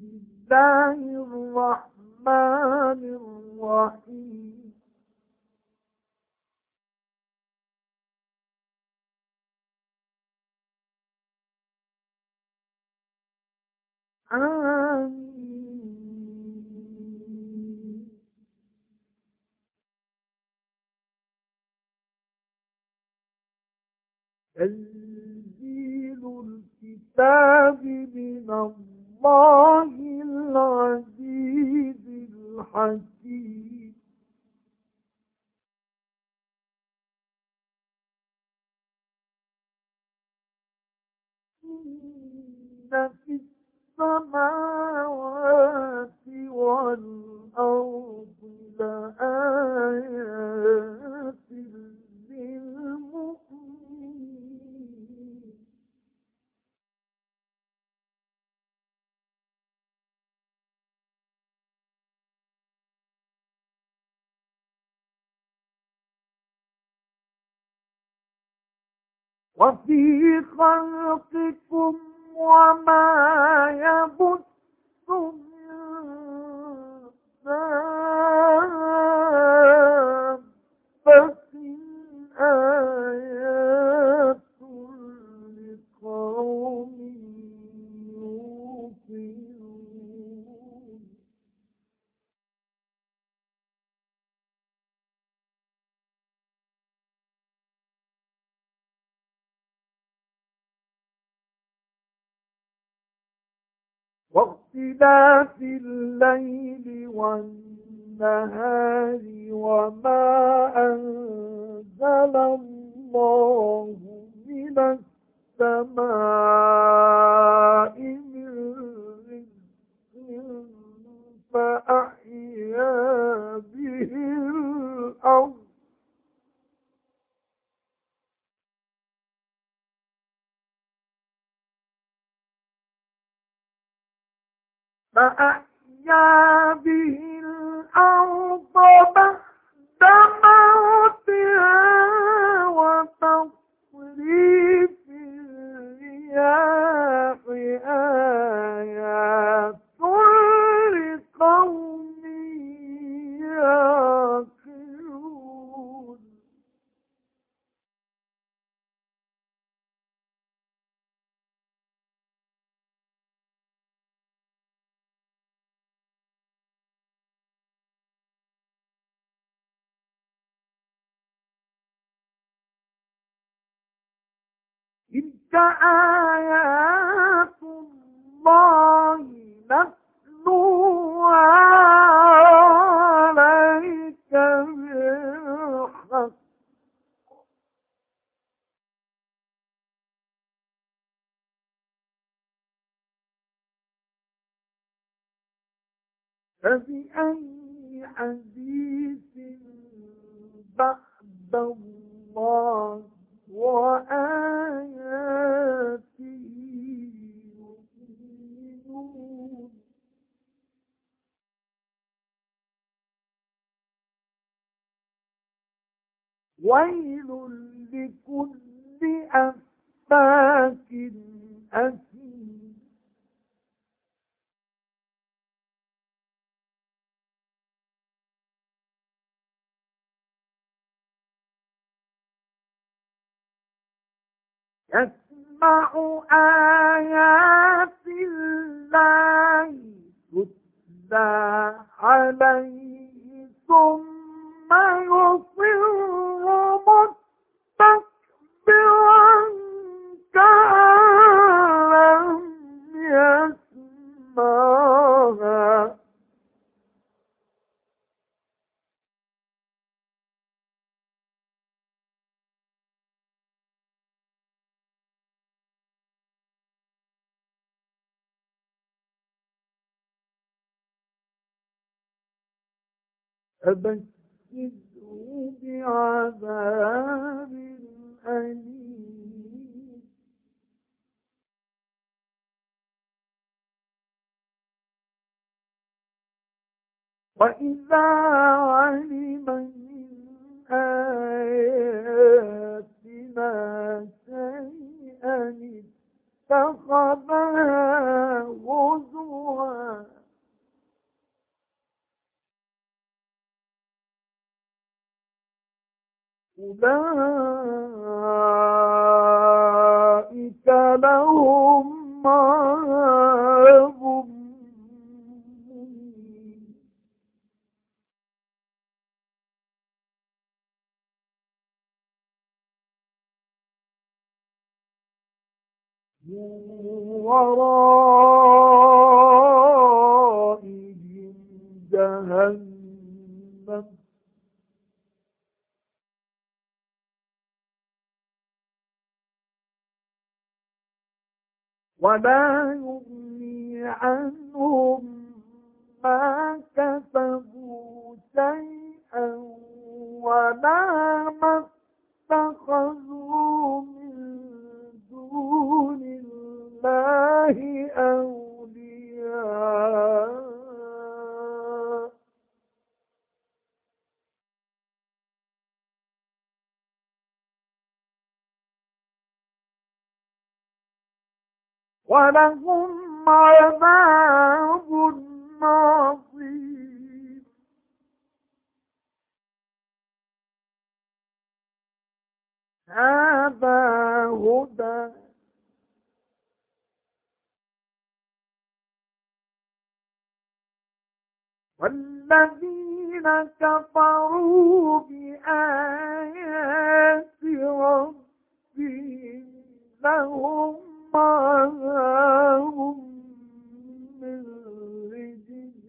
الله الرحمن الرحيم. آمين. تنزيل الكتاب من الله العزيز الحكيم. إن في السماوات والأرض لآيات للمؤمنين. وفي خلقكم وما يبث من دابة آيات لقوم يوقنون. واختلاف الليل والنهار وما أنزل الله من السماء من رزق فأحيا به الأرض فأحيا به الأرض بعد موتها وتصريف الرياح آيات لقوم يعقلون. تلك آيات الله نتلوها عليك بالحق. فبأي حديث بعد الله وآياته يؤمنون. ويل لكل أفاك أثيم. يسمع آيات الله تتلى عليه ثم يصر مستكبرا كأن لم يسمعها. فبشره بعذاب أليم. وإذا علم من آياتنا شيئا اتخذها هزوا أولئك لهم عذاب مهين من ورائهم جهنم ولا يغني عنهم ما كسبوا شيئا ولا ما اتخذوا من دون الله أولياء ولهم عذاب عظيم هذا هدى والذين كفروا بآيات ربهم لهم عذاب من رجز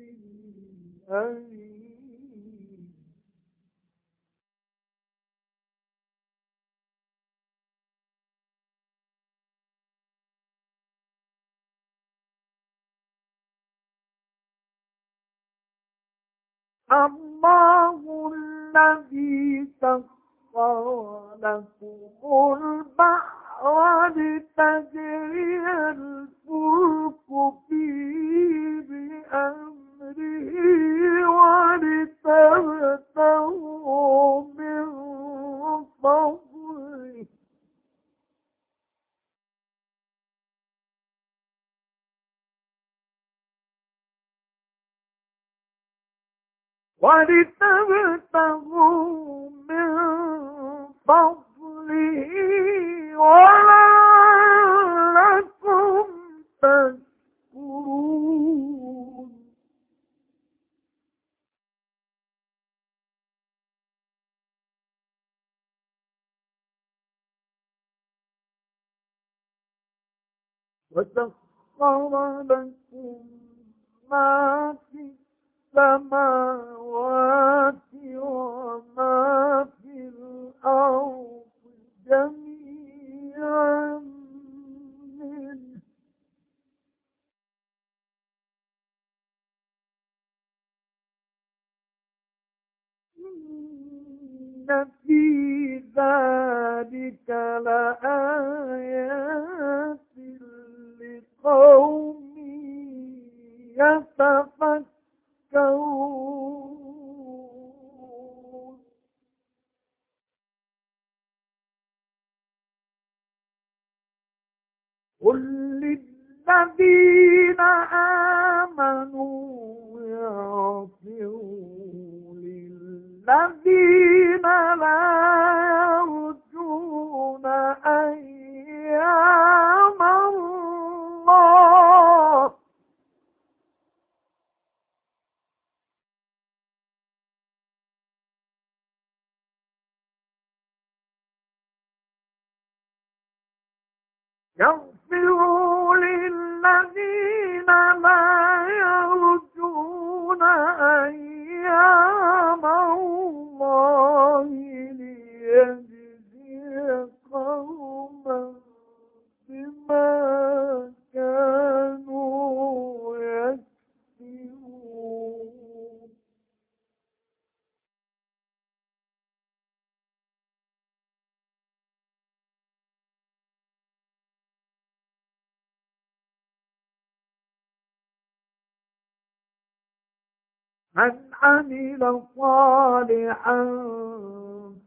أليم الله الذي سخر لكم البحر لتجري الفلك فيه بأمره ولتبتغوا من فضله من فضله ولعلكم تشكرون وسخر لكم ما في السماوات وما في الأرض جميعا منه إن في ذلك لآيات لقوم يتفكرون قل للذين آمنوا يغفروا للذين لا يرجون أيام الله يغفروا للذين لا يرجون أيام الله ليجزي قوما بما كانوا يكسبون من عمل صالحا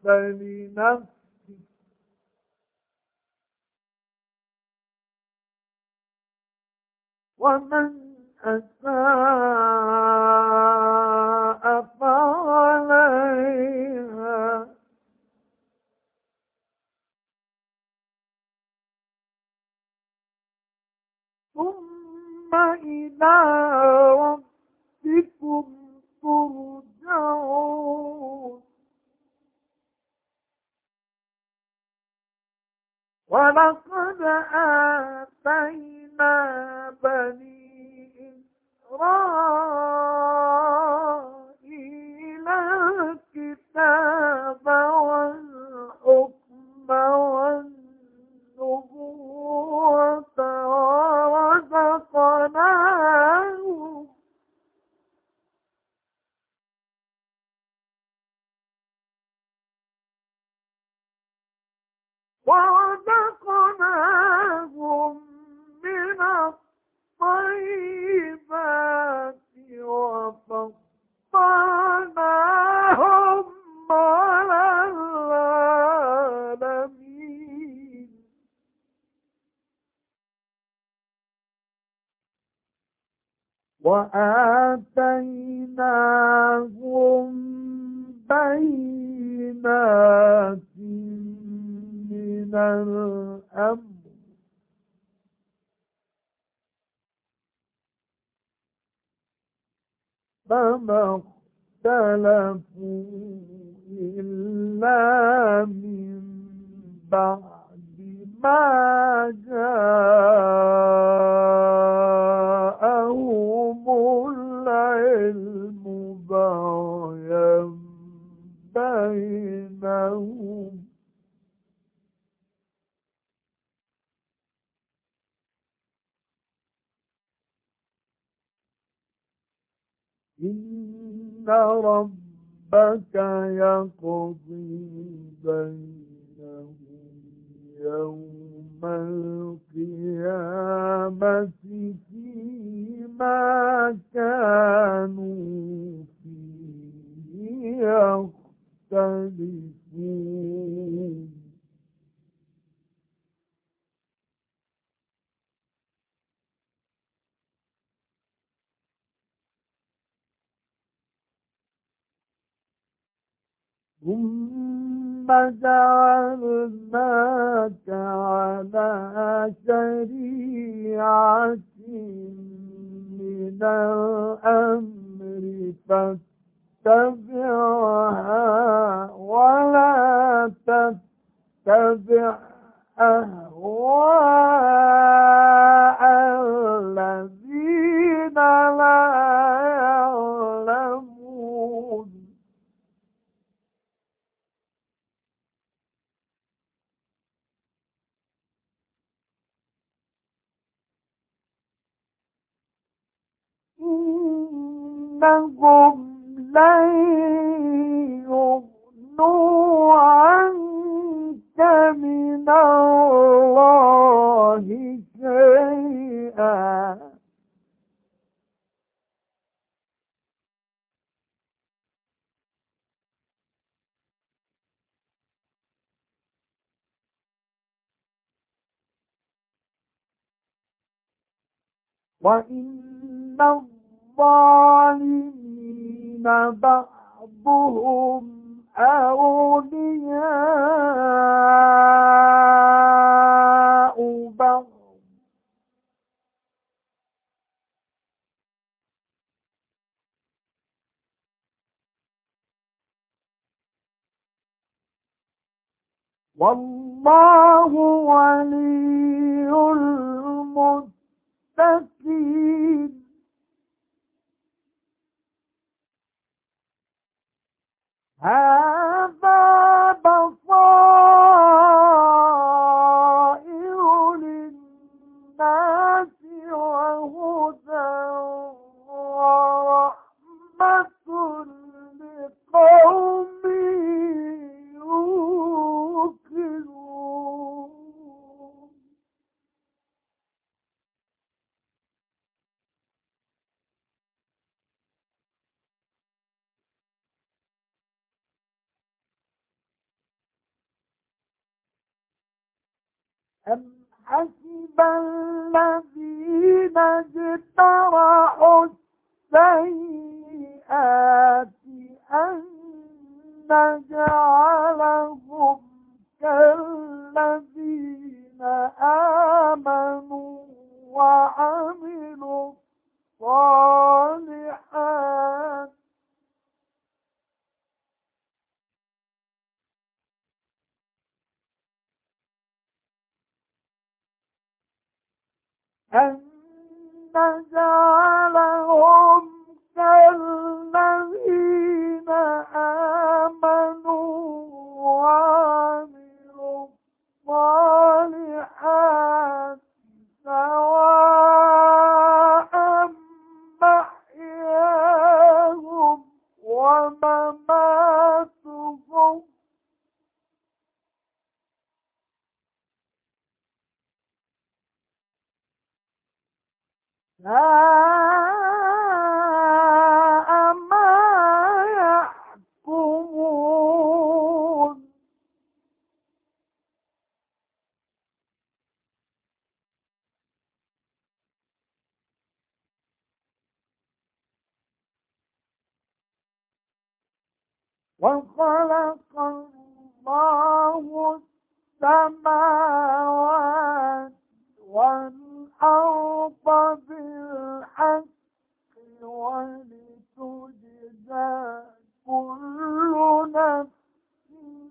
فلنفسه ومن أساء فعليها ثم إلى ربكم ترجعون ولقد آتينا بني إسرائيل الكتاب والحكم والنبوة ورزقناهم من الطيبات وفضلناهم على العالمين وآتيناهم بينات من الأمر فما اختلفوا إلا من بعد ما جاءهم العلم بغيا بينهم إن ربك يقضي بينهم يوم القيامة فيما كانوا فيه يختلفون ثم جعلناك على شريعة من الأمر فاتبعها ولا تتبع أهواء الذين لا يعلمون إنهم لن يغنوا عنك من الله شيئا وإن الظالمين بعضهم أولياء بعض والله ولي المتقين هذا بصائر للناس وهدى ورحمة لقوم يوقنون أم حسب الذين أن نجعلهم كالذين آمنوا وعملوا الصالحات سواء محياهم ومماتهم ساء ما يحكمون. وخلق الله السماوات والأرض بالحق ولتجزى كل نفس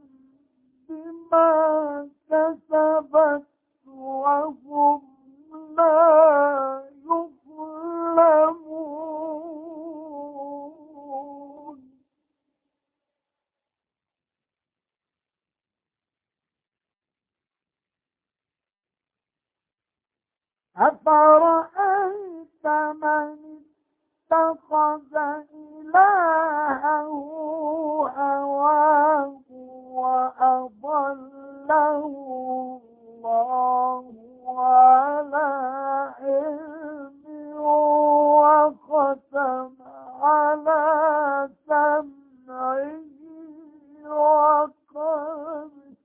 بما كسبت وهم لا يظلمون. أفرأيت من اتخذ إلهه هواه وأضله الله على علم وختم على سمعه وقلبه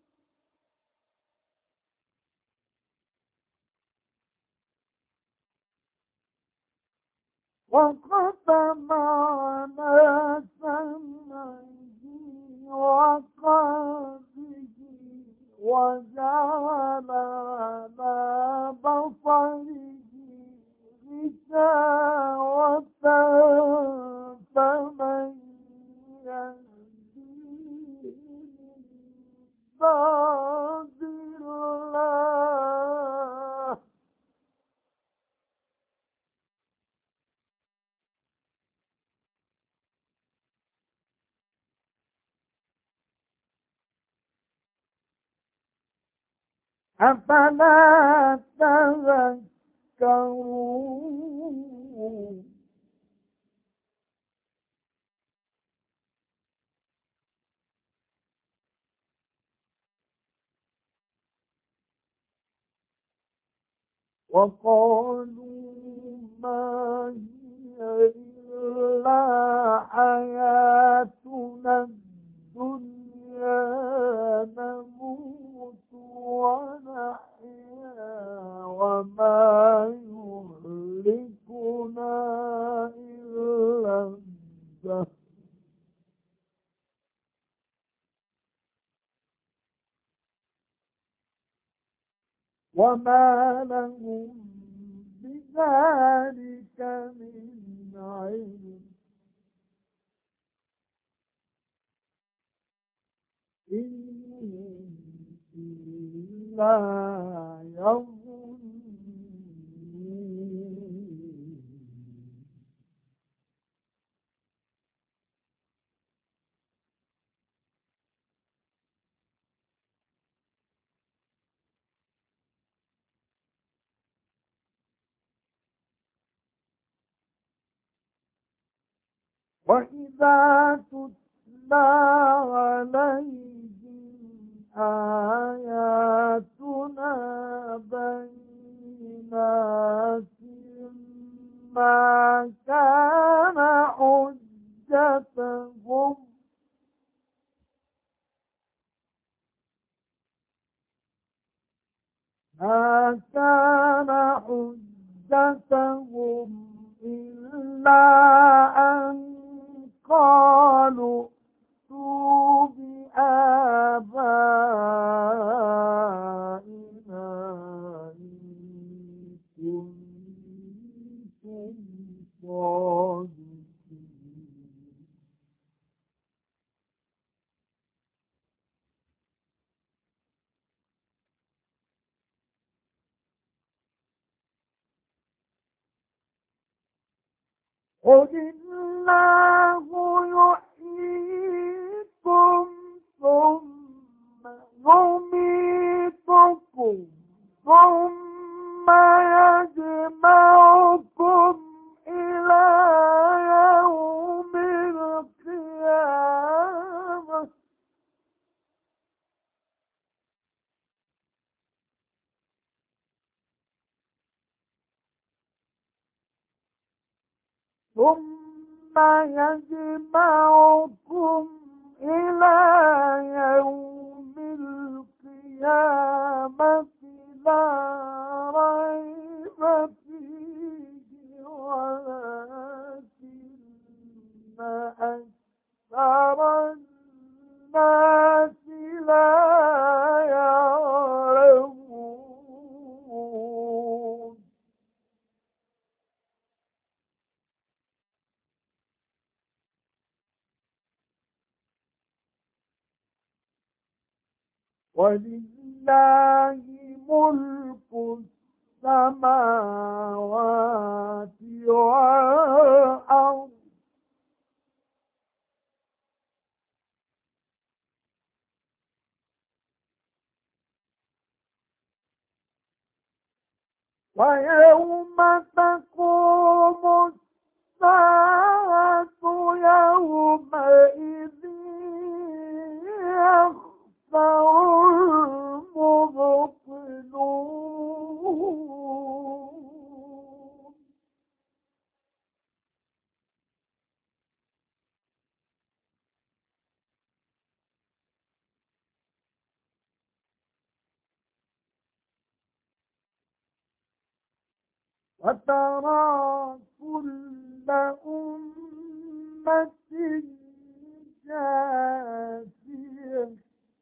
وختم على سمعه وقلبه وجعل على بصره غشاوة فمن يهديه من بعد الله. أفلا تذكرون. وقالوا ما هي إلا حياتنا الدنيا نموت ونحيا وما يهلكنا إلا الدهر وما لهم بذلك من علم إن إلا يظنون. وإذا تتلى عليهم آياتنا بينات ما كان حجتهم ما كان حجتهم إلا أن قالوا ائتوا بآبائنا إن كنتم صادقين. قل الله يحييكم ثم يميتكم ثم يجمعكم إلى يوم القيامة ثم يجمعكم إلى يوم القيامة لا ريب فيه ولكن أكثر الناس لا يعلمون ولله ملك السماوات والأرض ويوم تقوم الساعة يومئذ يخسر المبطلون وترى كل أمة جاثية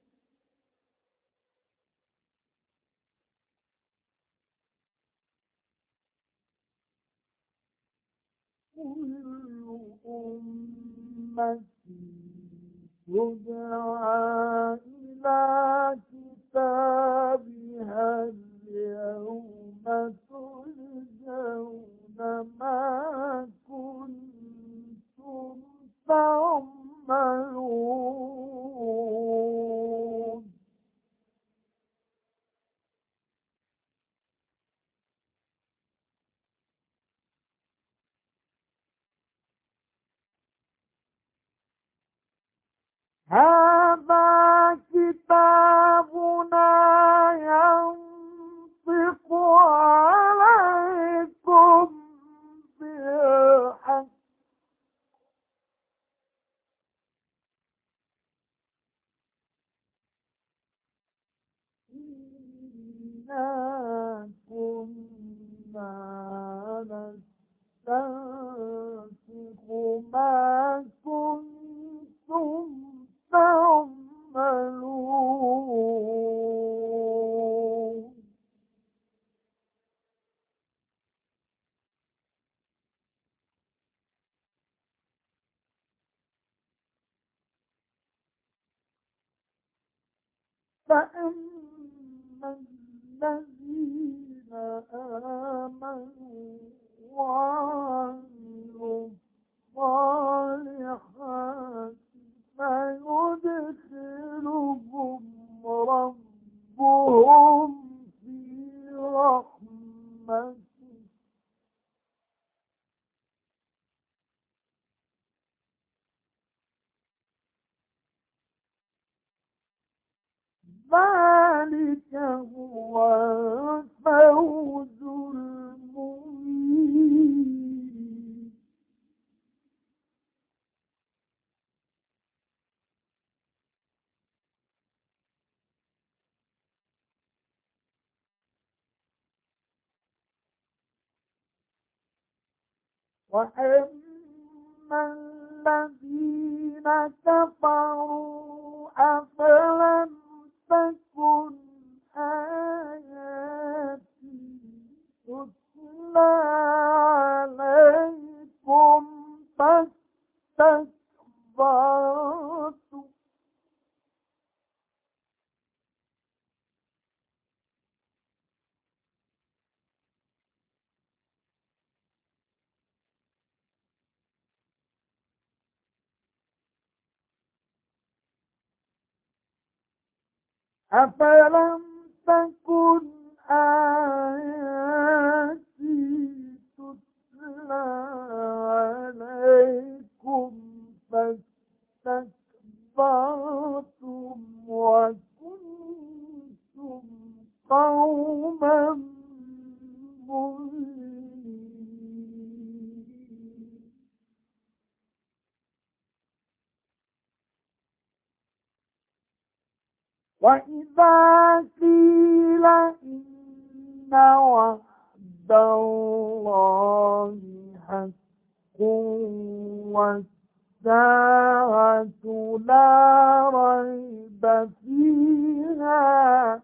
كل أمة تدعى إلى كتابها اليوم تجزون ما كنتم تعملون هذا كتابنا ينطق عليكم بالحق إنا كنا نستنسخ ما كنتم تعملون فأما الذين آمنوا وعملوا الصالحات فيدخلهم ربهم في رحمته ذلك هو الفوز المبين وأما الذين كفروا أفلم تكن آياتي تتلى عليكم فاستكبرتم أفلم تكن آياتي تتلى عليكم فاستكبرتم وكنتم قوما مجرمين. وإذا قيل إن وعد الله حق والساعة لا ريب فيها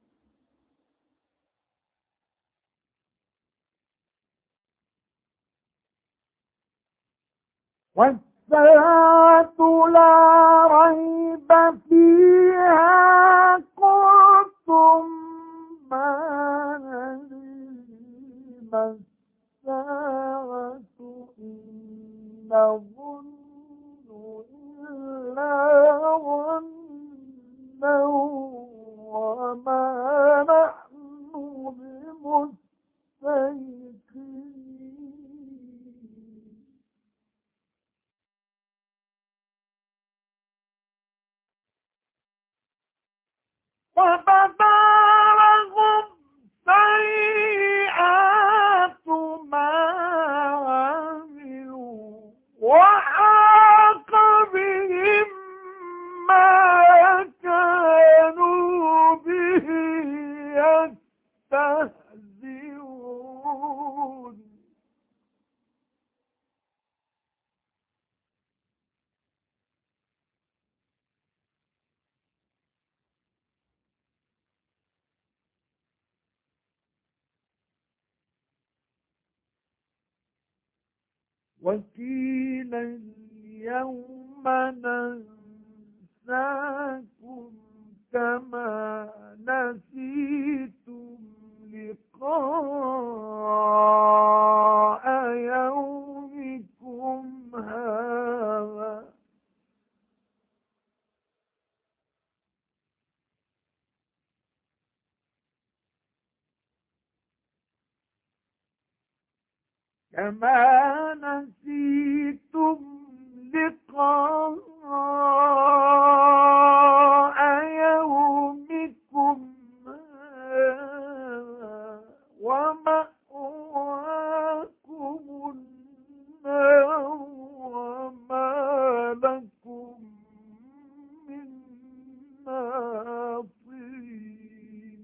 والساعة لا ريب فيها قلتم ما ندري ما الساعة إن نظن إلا ظنا وما نحن بمستيقنين. وبدا لهم سيئات ما عملوا وحاق بهم ما كانوا به يستهزئون. وقيل اليوم ننساكم كما نسيتم لقاء يومكم هذا كما نسيتم لقاء يومكم هذا ومأواكم النار وما لكم من ناصرين.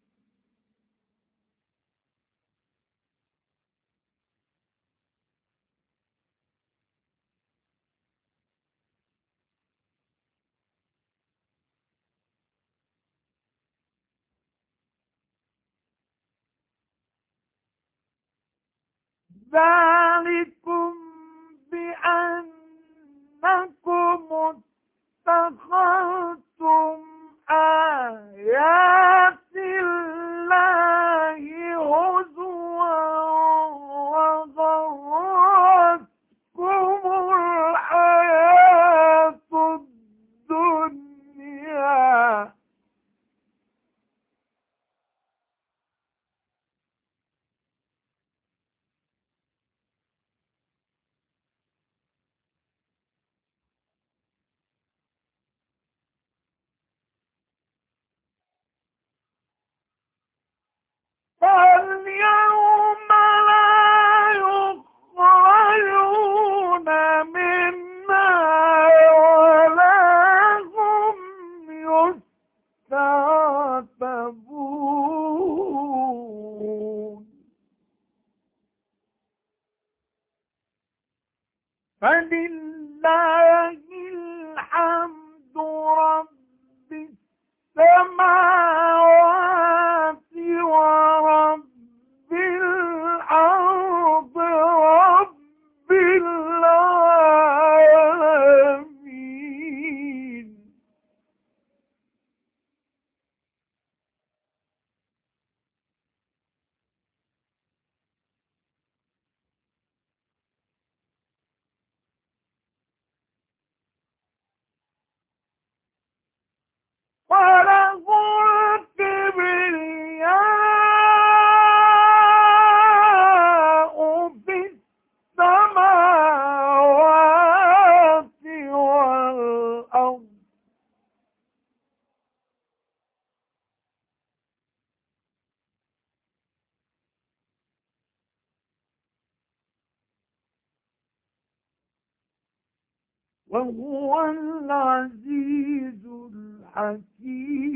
ذلكم بأنكم اتخذتم آيات الله هزوا وغرتكم الحياة الدنيا فاليوم لا يخرجون منها ولا هم يستعتبون. فلله الحمد رب السماوات ورب الأرض رب العالمين. وله وهو العزيز الحكيم.